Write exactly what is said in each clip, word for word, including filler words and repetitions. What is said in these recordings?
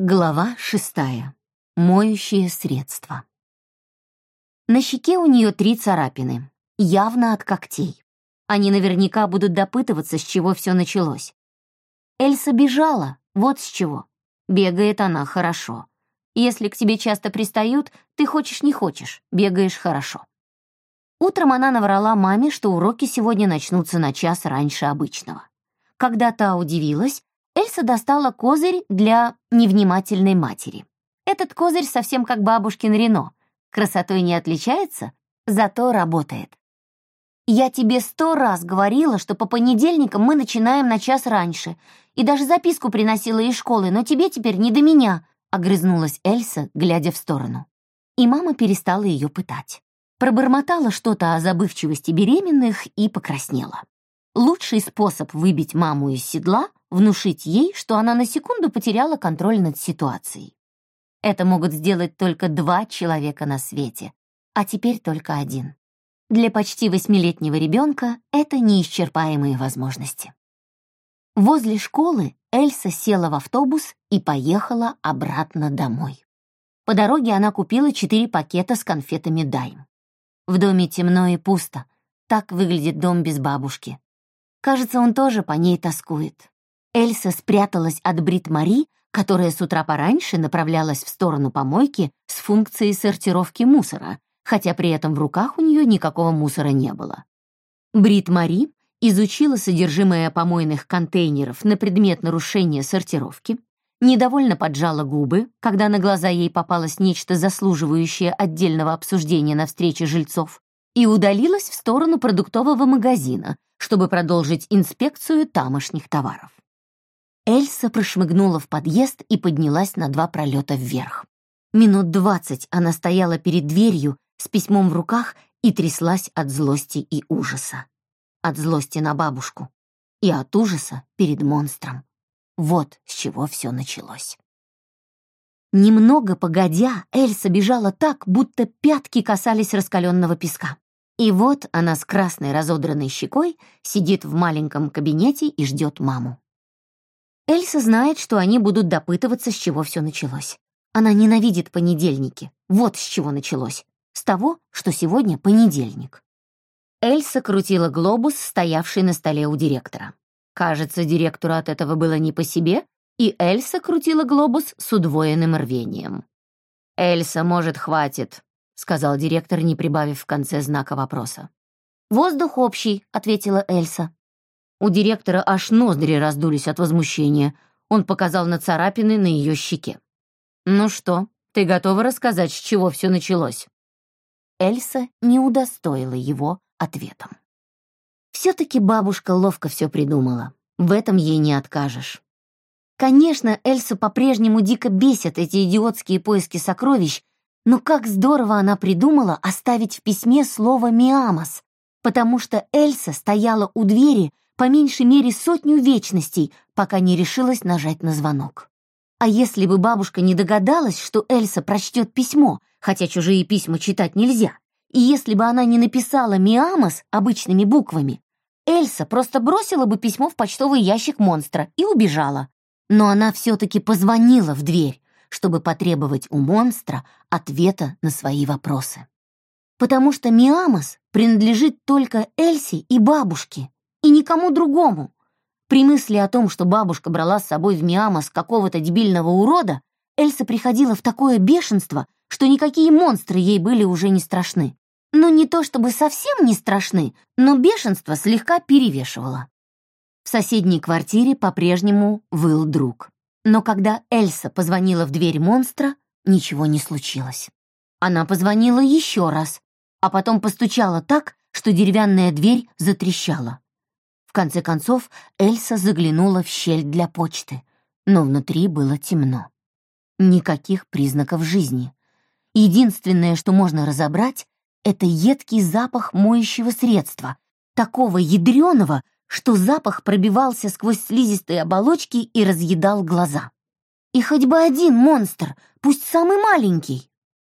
Глава шестая. Моющее средство. На щеке у нее три царапины, явно от когтей. Они наверняка будут допытываться, с чего все началось. Эльса бежала, вот с чего. Бегает она хорошо. Если к тебе часто пристают, ты хочешь не хочешь, бегаешь хорошо. Утром она наврала маме, что уроки сегодня начнутся на час раньше обычного. Когда та удивилась, Эльса достала козырь для невнимательной матери. Этот козырь совсем как бабушкин Рено. Красотой не отличается, зато работает. «Я тебе сто раз говорила, что по понедельникам мы начинаем на час раньше, и даже записку приносила из школы, но тебе теперь не до меня», — огрызнулась Эльса, глядя в сторону. И мама перестала ее пытать. Пробормотала что-то о забывчивости беременных и покраснела. Лучший способ выбить маму из седла — внушить ей, что она на секунду потеряла контроль над ситуацией. Это могут сделать только два человека на свете, а теперь только один. Для почти восьмилетнего ребенка это неисчерпаемые возможности. Возле школы Эльса села в автобус и поехала обратно домой. По дороге она купила четыре пакета с конфетами «Дайм». В доме темно и пусто. Так выглядит дом без бабушки. Кажется, он тоже по ней тоскует. Эльса спряталась от Брит-Мари, которая с утра пораньше направлялась в сторону помойки с функцией сортировки мусора, хотя при этом в руках у нее никакого мусора не было. Брит-Мари изучила содержимое помойных контейнеров на предмет нарушения сортировки, недовольно поджала губы, когда на глаза ей попалось нечто заслуживающее отдельного обсуждения на встрече жильцов, и удалилась в сторону продуктового магазина, чтобы продолжить инспекцию тамошних товаров. Эльса прошмыгнула в подъезд и поднялась на два пролета вверх. Минут двадцать она стояла перед дверью с письмом в руках и тряслась от злости и ужаса. От злости на бабушку и от ужаса перед монстром. Вот с чего все началось. Немного погодя, Эльса бежала так, будто пятки касались раскаленного песка. И вот она с красной разодранной щекой сидит в маленьком кабинете и ждет маму. Эльса знает, что они будут допытываться, с чего все началось. Она ненавидит понедельники. Вот с чего началось. С того, что сегодня понедельник. Эльса крутила глобус, стоявший на столе у директора. Кажется, директору от этого было не по себе, и Эльса крутила глобус с удвоенным рвением. «Эльса, может, хватит», — сказал директор, не прибавив в конце знака вопроса. «Воздух общий», — ответила Эльса. У директора аж ноздри раздулись от возмущения. Он показал на царапины на ее щеке. «Ну что, ты готова рассказать, с чего все началось?» Эльса не удостоила его ответом. Все-таки бабушка ловко все придумала. В этом ей не откажешь. Конечно, Эльсу по-прежнему дико бесят эти идиотские поиски сокровищ, но как здорово она придумала оставить в письме слово «миамос», потому что Эльса стояла у двери по меньшей мере сотню вечностей, пока не решилась нажать на звонок. А если бы бабушка не догадалась, что Эльса прочтет письмо, хотя чужие письма читать нельзя, и если бы она не написала «миамос» обычными буквами, Эльса просто бросила бы письмо в почтовый ящик монстра и убежала. Но она все-таки позвонила в дверь, чтобы потребовать у монстра ответа на свои вопросы. Потому что миамос принадлежит только Эльсе и бабушке, и никому другому. При мысли о том, что бабушка брала с собой в миамос какого-то дебильного урода, Эльса приходила в такое бешенство, что никакие монстры ей были уже не страшны. Ну, не то чтобы совсем не страшны, но бешенство слегка перевешивало. В соседней квартире по-прежнему выл друг. Но когда Эльса позвонила в дверь монстра, ничего не случилось. Она позвонила еще раз, а потом постучала так, что деревянная дверь затрещала. В конце концов, Эльса заглянула в щель для почты, но внутри было темно. Никаких признаков жизни. Единственное, что можно разобрать, это едкий запах моющего средства, такого ядреного, что запах пробивался сквозь слизистые оболочки и разъедал глаза. И хоть бы один монстр, пусть самый маленький.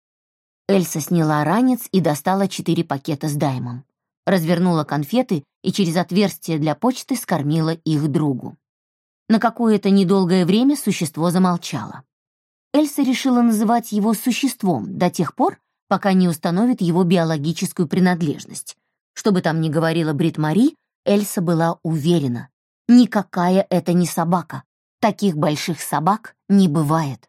Эльса сняла ранец и достала четыре пакета с даймом. Развернула конфеты и через отверстие для почты скормила их другу. На какое-то недолгое время существо замолчало. Эльса решила называть его существом до тех пор, пока не установит его биологическую принадлежность. Что бы там ни говорила Брит-Мари, Эльса была уверена, никакая это не собака. Таких больших собак не бывает.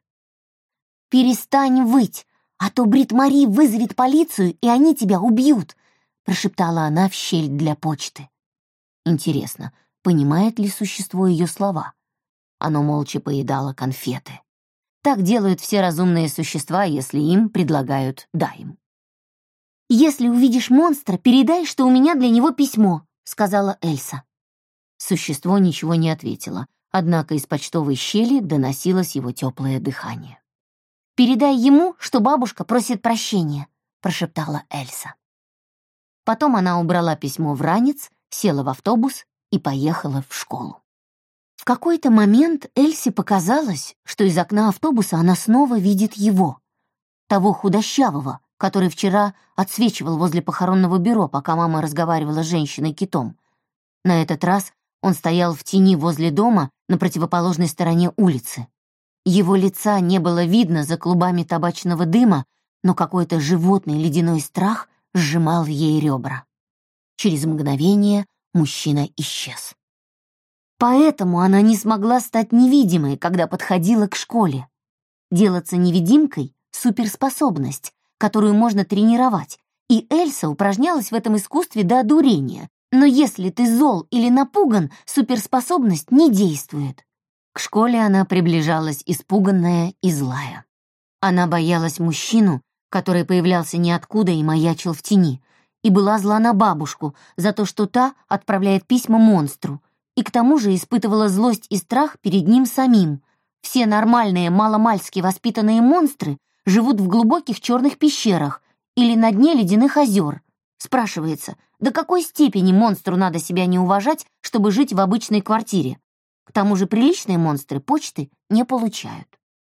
«Перестань выть, а то Брит-Мари вызовет полицию, и они тебя убьют», прошептала она в щель для почты. Интересно, понимает ли существо ее слова? Оно молча поедало конфеты. Так делают все разумные существа, если им предлагают «дай». «Если увидишь монстра, передай, что у меня для него письмо», — сказала Эльса. Существо ничего не ответило, однако из почтовой щели доносилось его теплое дыхание. «Передай ему, что бабушка просит прощения», — прошептала Эльса. Потом она убрала письмо в ранец, села в автобус и поехала в школу. В какой-то момент Эльсе показалось, что из окна автобуса она снова видит его, того худощавого, который вчера отсвечивал возле похоронного бюро, пока мама разговаривала с женщиной-китом. На этот раз он стоял в тени возле дома на противоположной стороне улицы. Его лица не было видно за клубами табачного дыма, но какой-то животный ледяной страх сжимал ей ребра. Через мгновение мужчина исчез. Поэтому она не смогла стать невидимой, когда подходила к школе. Делаться невидимкой — суперспособность, которую можно тренировать, и Эльса упражнялась в этом искусстве до одурения. Но если ты зол или напуган, суперспособность не действует. К школе она приближалась испуганная и злая. Она боялась мужчину, который появлялся ниоткуда и маячил в тени, и была зла на бабушку за то, что та отправляет письма монстру, и к тому же испытывала злость и страх перед ним самим. Все нормальные маломальски воспитанные монстры живут в глубоких черных пещерах или на дне ледяных озер. Спрашивается, до какой степени монстру надо себя не уважать, чтобы жить в обычной квартире? К тому же приличные монстры почты не получают.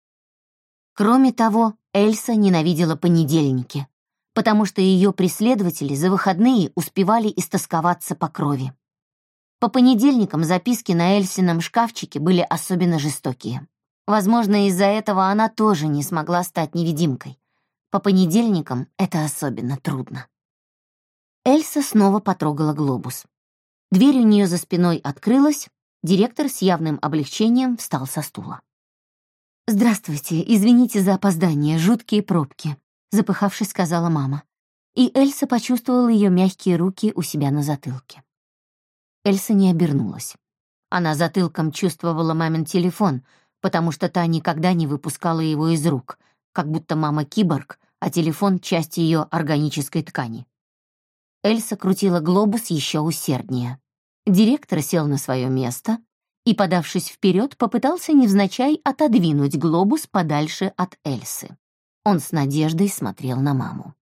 Кроме того, Эльса ненавидела понедельники, потому что ее преследователи за выходные успевали истосковаться по крови. По понедельникам записки на Эльсином шкафчике были особенно жестокие. Возможно, из-за этого она тоже не смогла стать невидимкой. По понедельникам это особенно трудно. Эльса снова потрогала глобус. Дверь у нее за спиной открылась, директор с явным облегчением встал со стула. «Здравствуйте, извините за опоздание, жуткие пробки», — запыхавшись, сказала мама. И Эльса почувствовала ее мягкие руки у себя на затылке. Эльса не обернулась. Она затылком чувствовала мамин телефон, потому что та никогда не выпускала его из рук, как будто мама киборг, а телефон — часть ее органической ткани. Эльса крутила глобус еще усерднее. Директор сел на свое место и, подавшись вперед, попытался невзначай отодвинуть глобус подальше от Эльсы. Он с надеждой смотрел на маму.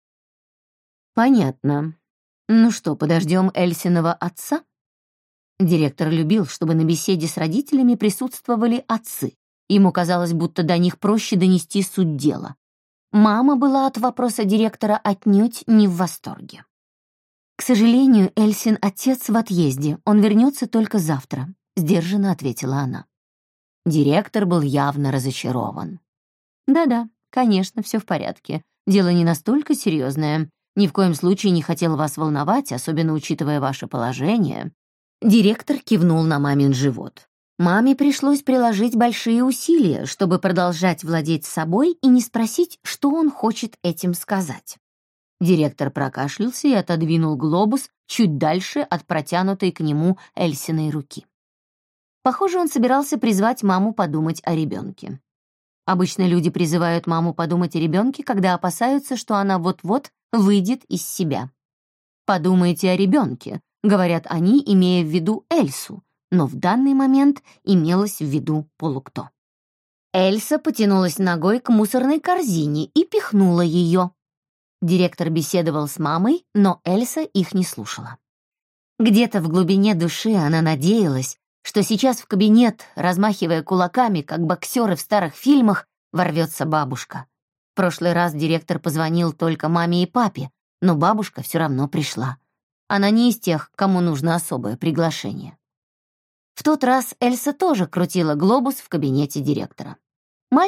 «Понятно. Ну что, подождем Эльсиного отца?» Директор любил, чтобы на беседе с родителями присутствовали отцы. Ему казалось, будто до них проще донести суть дела. Мама была от вопроса директора отнюдь не в восторге. «К сожалению, Эльсин отец в отъезде, он вернется только завтра», — сдержанно ответила она. Директор был явно разочарован. «Да-да, конечно, все в порядке. Дело не настолько серьезное. Ни в коем случае не хотел вас волновать, особенно учитывая ваше положение». Директор кивнул на мамин живот. Маме пришлось приложить большие усилия, чтобы продолжать владеть собой и не спросить, что он хочет этим сказать. Директор прокашлялся и отодвинул глобус чуть дальше от протянутой к нему Эльсиной руки. Похоже, он собирался призвать маму подумать о ребенке. Обычно люди призывают маму подумать о ребенке, когда опасаются, что она вот-вот выйдет из себя. «Подумайте о ребенке», — говорят они, имея в виду Эльсу, но в данный момент имелось в виду полукто. Эльса потянулась ногой к мусорной корзине и пихнула ее. Директор беседовал с мамой, но Эльса их не слушала. Где-то в глубине души она надеялась, что сейчас в кабинет, размахивая кулаками, как боксеры в старых фильмах, ворвется бабушка. В прошлый раз директор позвонил только маме и папе, но бабушка все равно пришла. Она не из тех, кому нужно особое приглашение. В тот раз Эльса тоже крутила глобус в кабинете директора. Мальчик,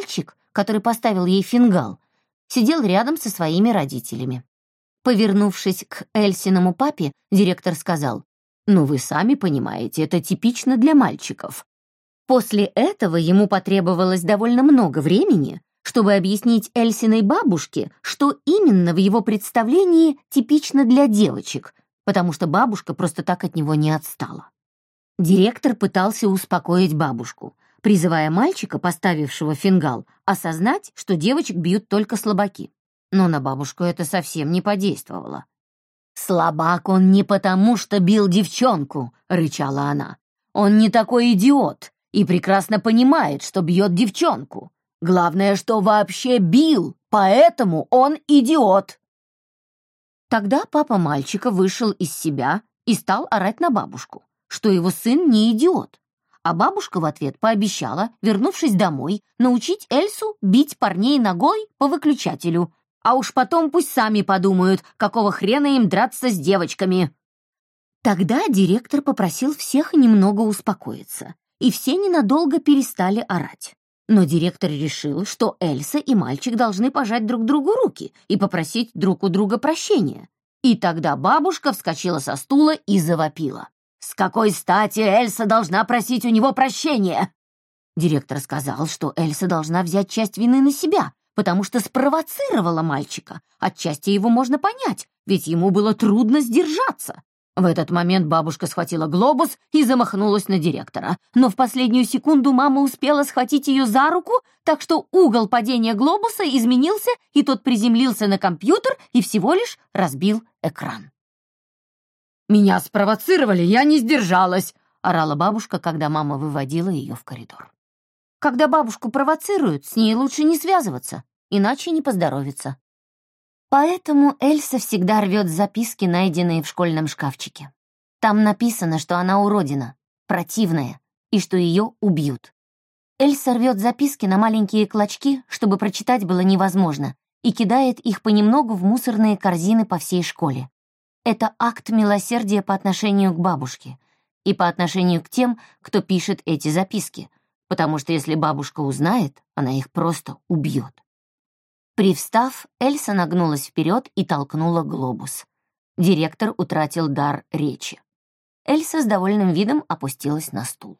который поставил ей фингал, сидел рядом со своими родителями. Повернувшись к Эльсиному папе, директор сказал: «Ну, вы сами понимаете, это типично для мальчиков». После этого ему потребовалось довольно много времени, чтобы объяснить Эльсиной бабушке, что именно в его представлении типично для девочек, потому что бабушка просто так от него не отстала. Директор пытался успокоить бабушку, призывая мальчика, поставившего фингал, осознать, что девочек бьют только слабаки. Но на бабушку это совсем не подействовало. «Слабак он не потому, что бил девчонку», — рычала она. «Он не такой идиот и прекрасно понимает, что бьет девчонку. Главное, что вообще бил, поэтому он идиот». Тогда папа мальчика вышел из себя и стал орать на бабушку, что его сын не идиот. А бабушка в ответ пообещала, вернувшись домой, научить Эльсу бить парней ногой по выключателю, а уж потом пусть сами подумают, какого хрена им драться с девочками. Тогда директор попросил всех немного успокоиться, и все ненадолго перестали орать. Но директор решил, что Эльса и мальчик должны пожать друг другу руки и попросить друг у друга прощения. И тогда бабушка вскочила со стула и завопила: «С какой стати Эльса должна просить у него прощения?» Директор сказал, что Эльса должна взять часть вины на себя, потому что спровоцировала мальчика. Отчасти его можно понять, ведь ему было трудно сдержаться. В этот момент бабушка схватила глобус и замахнулась на директора. Но в последнюю секунду мама успела схватить ее за руку, так что угол падения глобуса изменился, и тот приземлился на компьютер и всего лишь разбил экран. «Меня спровоцировали, я не сдержалась!» — орала бабушка, когда мама выводила ее в коридор. Когда бабушку провоцируют, с ней лучше не связываться, иначе не поздоровится. Поэтому Эльса всегда рвет записки, найденные в школьном шкафчике. Там написано, что она уродина, противная, и что ее убьют. Эльса рвет записки на маленькие клочки, чтобы прочитать было невозможно, и кидает их понемногу в мусорные корзины по всей школе. Это акт милосердия по отношению к бабушке и по отношению к тем, кто пишет эти записки, потому что если бабушка узнает, она их просто убьет. Привстав, Эльса нагнулась вперед и толкнула глобус. Директор утратил дар речи. Эльса с довольным видом опустилась на стул.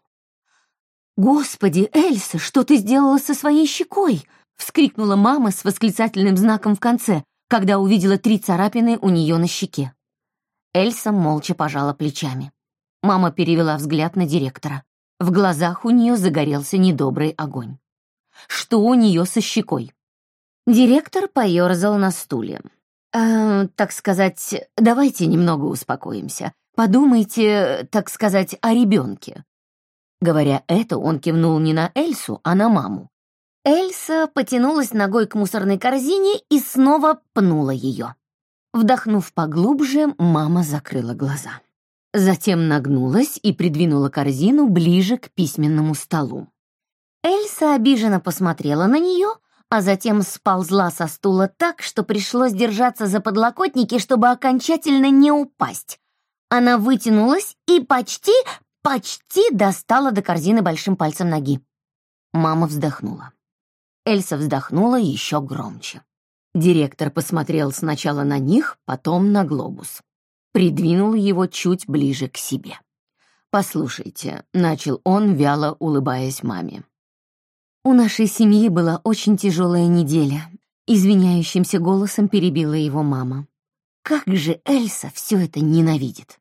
«Господи, Эльса, что ты сделала со своей щекой?» — вскрикнула мама с восклицательным знаком в конце, когда увидела три царапины у нее на щеке. Эльса молча пожала плечами. Мама перевела взгляд на директора. В глазах у нее загорелся недобрый огонь. «Что у нее со щекой?» Директор поерзал на стуле. «Э, так сказать, давайте немного успокоимся. Подумайте, так сказать, о ребенке». Говоря это, он кивнул не на Эльсу, а на маму. Эльса потянулась ногой к мусорной корзине и снова пнула ее. Вдохнув поглубже, мама закрыла глаза. Затем нагнулась и придвинула корзину ближе к письменному столу. Эльса обиженно посмотрела на нее, а затем сползла со стула так, что пришлось держаться за подлокотники, чтобы окончательно не упасть. Она вытянулась и почти, почти достала до корзины большим пальцем ноги. Мама вздохнула. Эльса вздохнула еще громче. Директор посмотрел сначала на них, потом на глобус. Придвинул его чуть ближе к себе. «Послушайте», — начал он, вяло улыбаясь маме. «У нашей семьи была очень тяжелая неделя», — извиняющимся голосом перебила его мама. «Как же Эльса все это ненавидит!»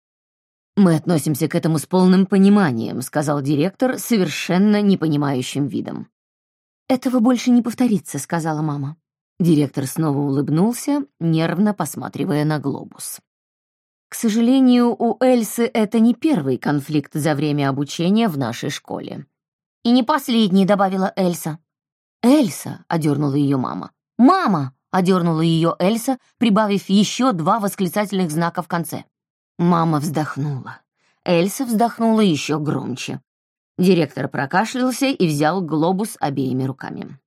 «Мы относимся к этому с полным пониманием», — сказал директор совершенно непонимающим видом. «Этого больше не повторится», — сказала мама. Директор снова улыбнулся, нервно посматривая на глобус. «К сожалению, у Эльсы это не первый конфликт за время обучения в нашей школе». «И не последний», — добавила Эльса. «Эльса», — одернула ее мама. «Мама», — одернула ее Эльса, прибавив еще два восклицательных знака в конце. Мама вздохнула. Эльса вздохнула еще громче. Директор прокашлялся и взял глобус обеими руками.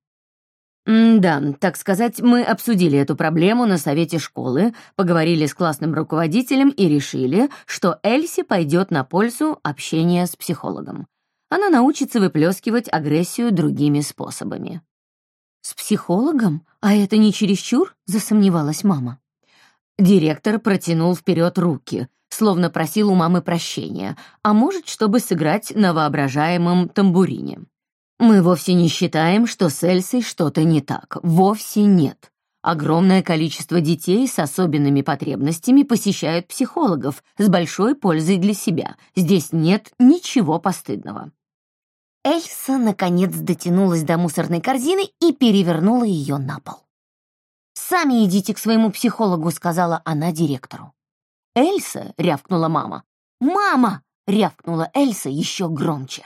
«Да, так сказать, мы обсудили эту проблему на совете школы, поговорили с классным руководителем и решили, что Эльсе пойдет на пользу общения с психологом. Она научится выплескивать агрессию другими способами». «С психологом? А это не чересчур?» — засомневалась мама. Директор протянул вперед руки, словно просил у мамы прощения, а может, чтобы сыграть на воображаемом тамбурине. «Мы вовсе не считаем, что с Эльсой что-то не так. Вовсе нет. Огромное количество детей с особенными потребностями посещают психологов с большой пользой для себя. Здесь нет ничего постыдного». Эльса, наконец, дотянулась до мусорной корзины и перевернула ее на пол. «Сами идите к своему психологу», — сказала она директору. «Эльса!» — рявкнула мама. «Мама!» — рявкнула Эльса еще громче.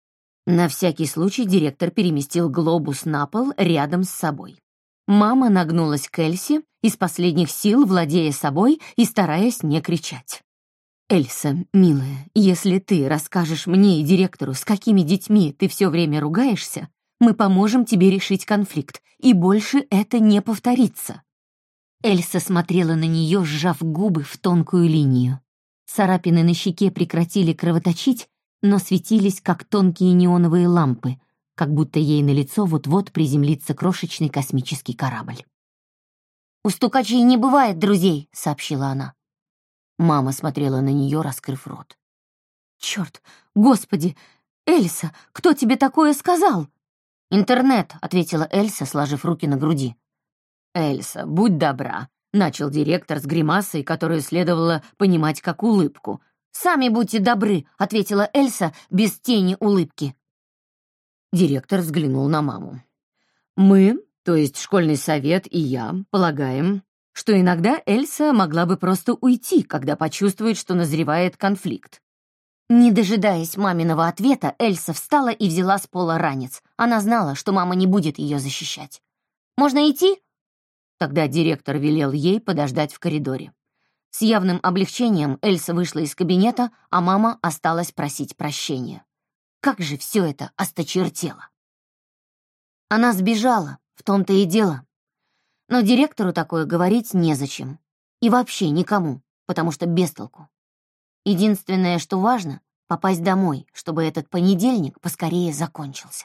На всякий случай директор переместил глобус на пол рядом с собой. Мама нагнулась к Эльсе, из последних сил владея собой и стараясь не кричать. «Эльса, милая, если ты расскажешь мне и директору, с какими детьми ты все время ругаешься, мы поможем тебе решить конфликт, и больше это не повторится». Эльса смотрела на нее, сжав губы в тонкую линию. Царапины на щеке прекратили кровоточить, но светились, как тонкие неоновые лампы, как будто ей на лицо вот-вот приземлится крошечный космический корабль. «У стукачей не бывает друзей», — сообщила она. Мама смотрела на нее, раскрыв рот. «Черт, господи! Эльса, кто тебе такое сказал?» «Интернет», — ответила Эльса, сложив руки на груди. «Эльса, будь добра», — начал директор с гримасой, которую следовало понимать как улыбку. «Сами будьте добры», — ответила Эльса без тени улыбки. Директор взглянул на маму. «Мы, то есть школьный совет и я, полагаем, что иногда Эльса могла бы просто уйти, когда почувствует, что назревает конфликт». Не дожидаясь маминого ответа, Эльса встала и взяла с пола ранец. Она знала, что мама не будет ее защищать. «Можно идти?» Тогда директор велел ей подождать в коридоре. С явным облегчением Эльса вышла из кабинета, а мама осталась просить прощения. Как же все это осточертело! Она сбежала, в том-то и дело. Но директору такое говорить незачем. И вообще никому, потому что без толку. Единственное, что важно — попасть домой, чтобы этот понедельник поскорее закончился.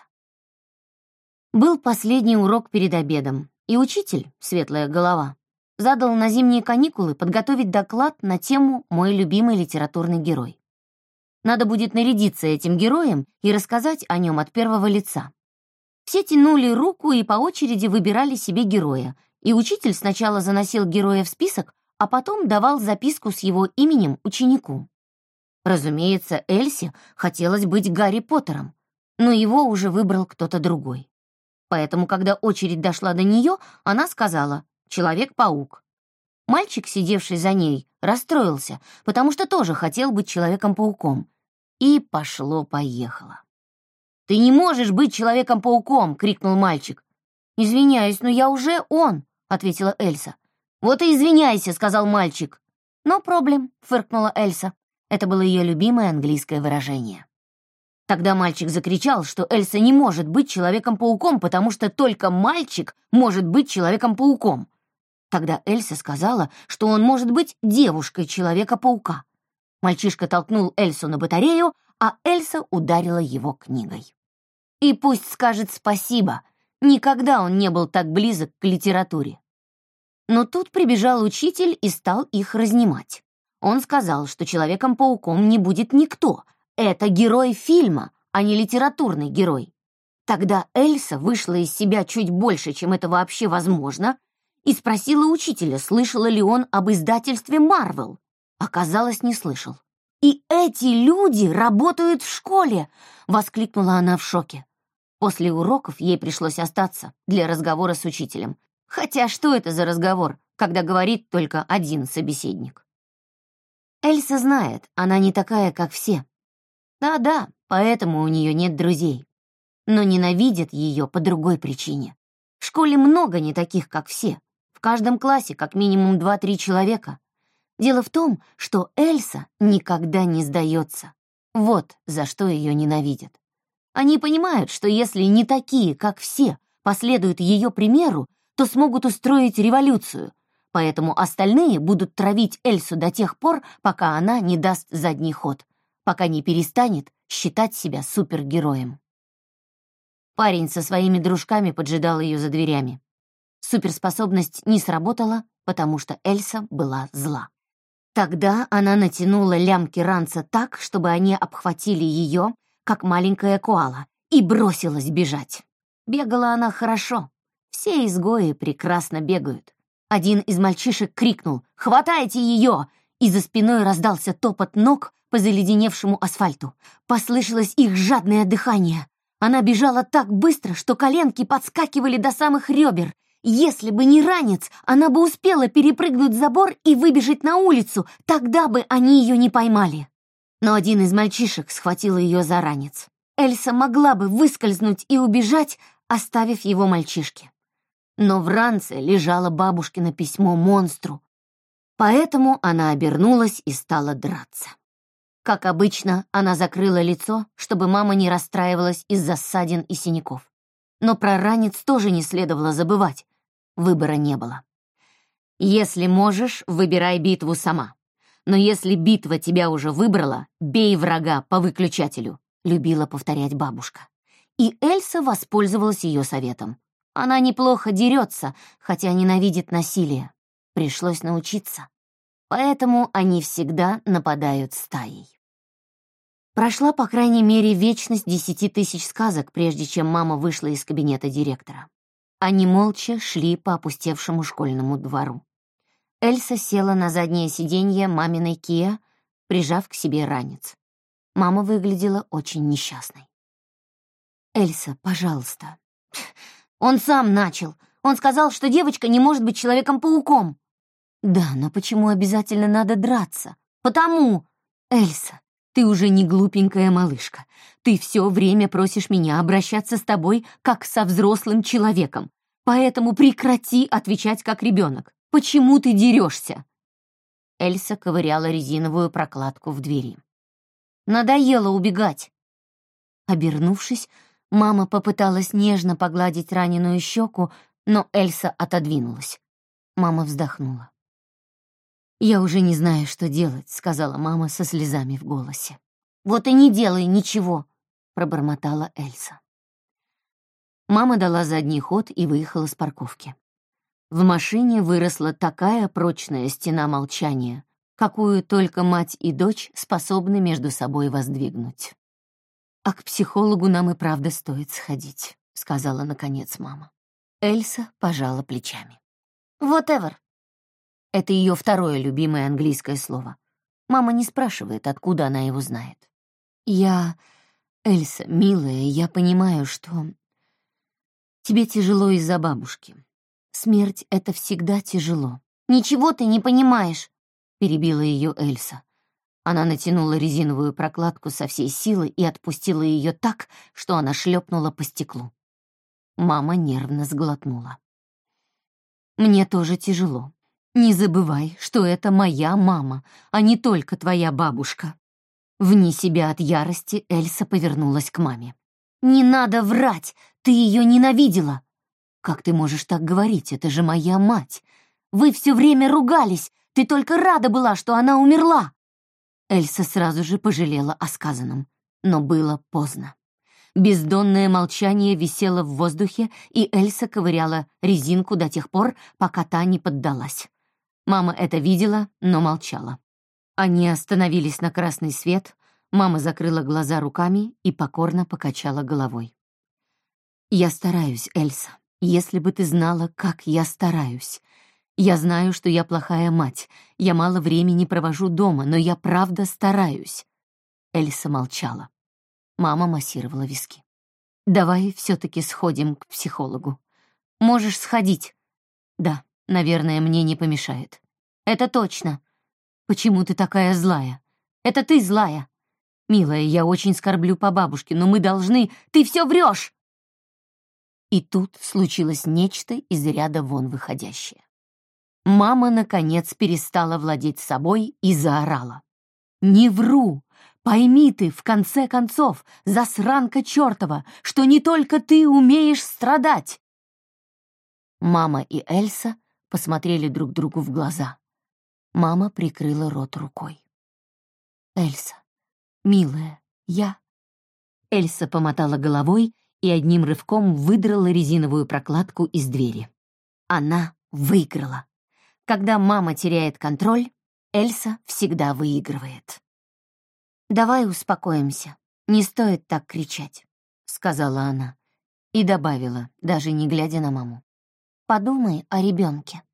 Был последний урок перед обедом, и учитель, светлая голова, задал на зимние каникулы подготовить доклад на тему «Мой любимый литературный герой». Надо будет нарядиться этим героем и рассказать о нем от первого лица. Все тянули руку и по очереди выбирали себе героя, и учитель сначала заносил героя в список, а потом давал записку с его именем ученику. Разумеется, Эльсе хотелось быть Гарри Поттером, но его уже выбрал кто-то другой. Поэтому, когда очередь дошла до нее, она сказала «Человек-паук». Мальчик, сидевший за ней, расстроился, потому что тоже хотел быть Человеком-пауком. И пошло-поехало. «Ты не можешь быть Человеком-пауком!» — крикнул мальчик. «Извиняюсь, но я уже он!» — ответила Эльса. «Вот и извиняйся!» — сказал мальчик. «Но проблем!» — фыркнула Эльса. Это было ее любимое английское выражение. Тогда мальчик закричал, что Эльса не может быть Человеком-пауком, потому что только мальчик может быть Человеком-пауком. Тогда Эльса сказала, что он может быть девушкой Человека-паука. Мальчишка толкнул Эльсу на батарею, а Эльса ударила его книгой. И пусть скажет спасибо, никогда он не был так близок к литературе. Но тут прибежал учитель и стал их разнимать. Он сказал, что Человеком-пауком не будет никто. Это герой фильма, а не литературный герой. Тогда Эльса вышла из себя чуть больше, чем это вообще возможно, и спросила учителя, слышала ли он об издательстве «Марвел». Оказалось, не слышал. «И эти люди работают в школе!» — воскликнула она в шоке. После уроков ей пришлось остаться для разговора с учителем. Хотя что это за разговор, когда говорит только один собеседник? Эльса знает, она не такая, как все. Да-да, поэтому у нее нет друзей. Но ненавидят ее по другой причине. В школе много не таких, как все. В каждом классе как минимум два-три человека. Дело в том, что Эльса никогда не сдается. Вот за что ее ненавидят. Они понимают, что если не такие, как все, последуют ее примеру, то смогут устроить революцию, поэтому остальные будут травить Эльсу до тех пор, пока она не даст задний ход, пока не перестанет считать себя супергероем. Парень со своими дружками поджидал ее за дверями. Суперспособность не сработала, потому что Эльса была зла. Тогда она натянула лямки ранца так, чтобы они обхватили ее, как маленькая коала, и бросилась бежать. Бегала она хорошо. Все изгои прекрасно бегают. Один из мальчишек крикнул «Хватайте ее!», и за спиной раздался топот ног по заледеневшему асфальту. Послышалось их жадное дыхание. Она бежала так быстро, что коленки подскакивали до самых ребер. Если бы не ранец, она бы успела перепрыгнуть забор и выбежать на улицу, тогда бы они ее не поймали. Но один из мальчишек схватил ее за ранец. Эльса могла бы выскользнуть и убежать, оставив его мальчишке. Но в ранце лежало бабушкино письмо монстру. Поэтому она обернулась и стала драться. Как обычно, она закрыла лицо, чтобы мама не расстраивалась из-за ссадин и синяков. Но про ранец тоже не следовало забывать. Выбора не было. Если можешь, выбирай битву сама. Но если битва тебя уже выбрала, бей врага по выключателю, любила повторять бабушка. И Эльса воспользовалась ее советом. Она неплохо дерется, хотя ненавидит насилие. Пришлось научиться. Поэтому они всегда нападают стаей. Прошла, по крайней мере, вечность десяти тысяч сказок, прежде чем мама вышла из кабинета директора. Они молча шли по опустевшему школьному двору. Эльса села на заднее сиденье маминой Киа, прижав к себе ранец. Мама выглядела очень несчастной. «Эльса, пожалуйста». «Он сам начал. Он сказал, что девочка не может быть Человеком-пауком». «Да, но почему обязательно надо драться?» «Потому...» «Эльса, ты уже не глупенькая малышка. Ты все время просишь меня обращаться с тобой, как со взрослым человеком. Поэтому прекрати отвечать, как ребенок. Почему ты дерешься?» Эльса ковыряла резиновую прокладку в двери. «Надоело убегать». Обернувшись, мама попыталась нежно погладить раненую щеку, но Эльса отодвинулась. Мама вздохнула. «Я уже не знаю, что делать», — сказала мама со слезами в голосе. «Вот и не делай ничего», — пробормотала Эльса. Мама дала задний ход и выехала с парковки. В машине выросла такая прочная стена молчания, какую только мать и дочь способны между собой воздвигнуть. «А к психологу нам и правда стоит сходить», — сказала наконец мама. Эльса пожала плечами. «Whatever». Это ее второе любимое английское слово. Мама не спрашивает, откуда она его знает. «Я... Эльса, милая, я понимаю, что... тебе тяжело из-за бабушки. Смерть — это всегда тяжело». «Ничего ты не понимаешь», — перебила ее Эльса. Она натянула резиновую прокладку со всей силы и отпустила ее так, что она шлепнула по стеклу. Мама нервно сглотнула. «Мне тоже тяжело. Не забывай, что это моя мама, а не только твоя бабушка». Вне себя от ярости Эльса повернулась к маме. «Не надо врать! Ты ее ненавидела!» «Как ты можешь так говорить? Это же моя мать! Вы все время ругались! Ты только рада была, что она умерла!» Эльса сразу же пожалела о сказанном, но было поздно. Бездонное молчание висело в воздухе, и Эльса ковыряла резинку до тех пор, пока та не поддалась. Мама это видела, но молчала. Они остановились на красный свет, мама закрыла глаза руками и покорно покачала головой. «Я стараюсь, Эльса, если бы ты знала, как я стараюсь. Я знаю, что я плохая мать, я мало времени провожу дома, но я правда стараюсь». Эльса молчала. Мама массировала виски. «Давай все-таки сходим к психологу. Можешь сходить?» «Да, наверное, мне не помешает». «Это точно». «Почему ты такая злая?» «Это ты злая». «Милая, я очень скорблю по бабушке, но мы должны...» «Ты все врешь!» И тут случилось нечто из ряда вон выходящее. Мама, наконец, перестала владеть собой и заорала. «Не вру! Пойми ты, в конце концов, засранка чертова, что не только ты умеешь страдать!» Мама и Эльса посмотрели друг другу в глаза. Мама прикрыла рот рукой. «Эльса, милая, я...» Эльса помотала головой и одним рывком выдрала резиновую прокладку из двери. Она выиграла. Когда мама теряет контроль, Эльса всегда выигрывает. «Давай успокоимся. Не стоит так кричать», — сказала она. И добавила, даже не глядя на маму. «Подумай о ребенке».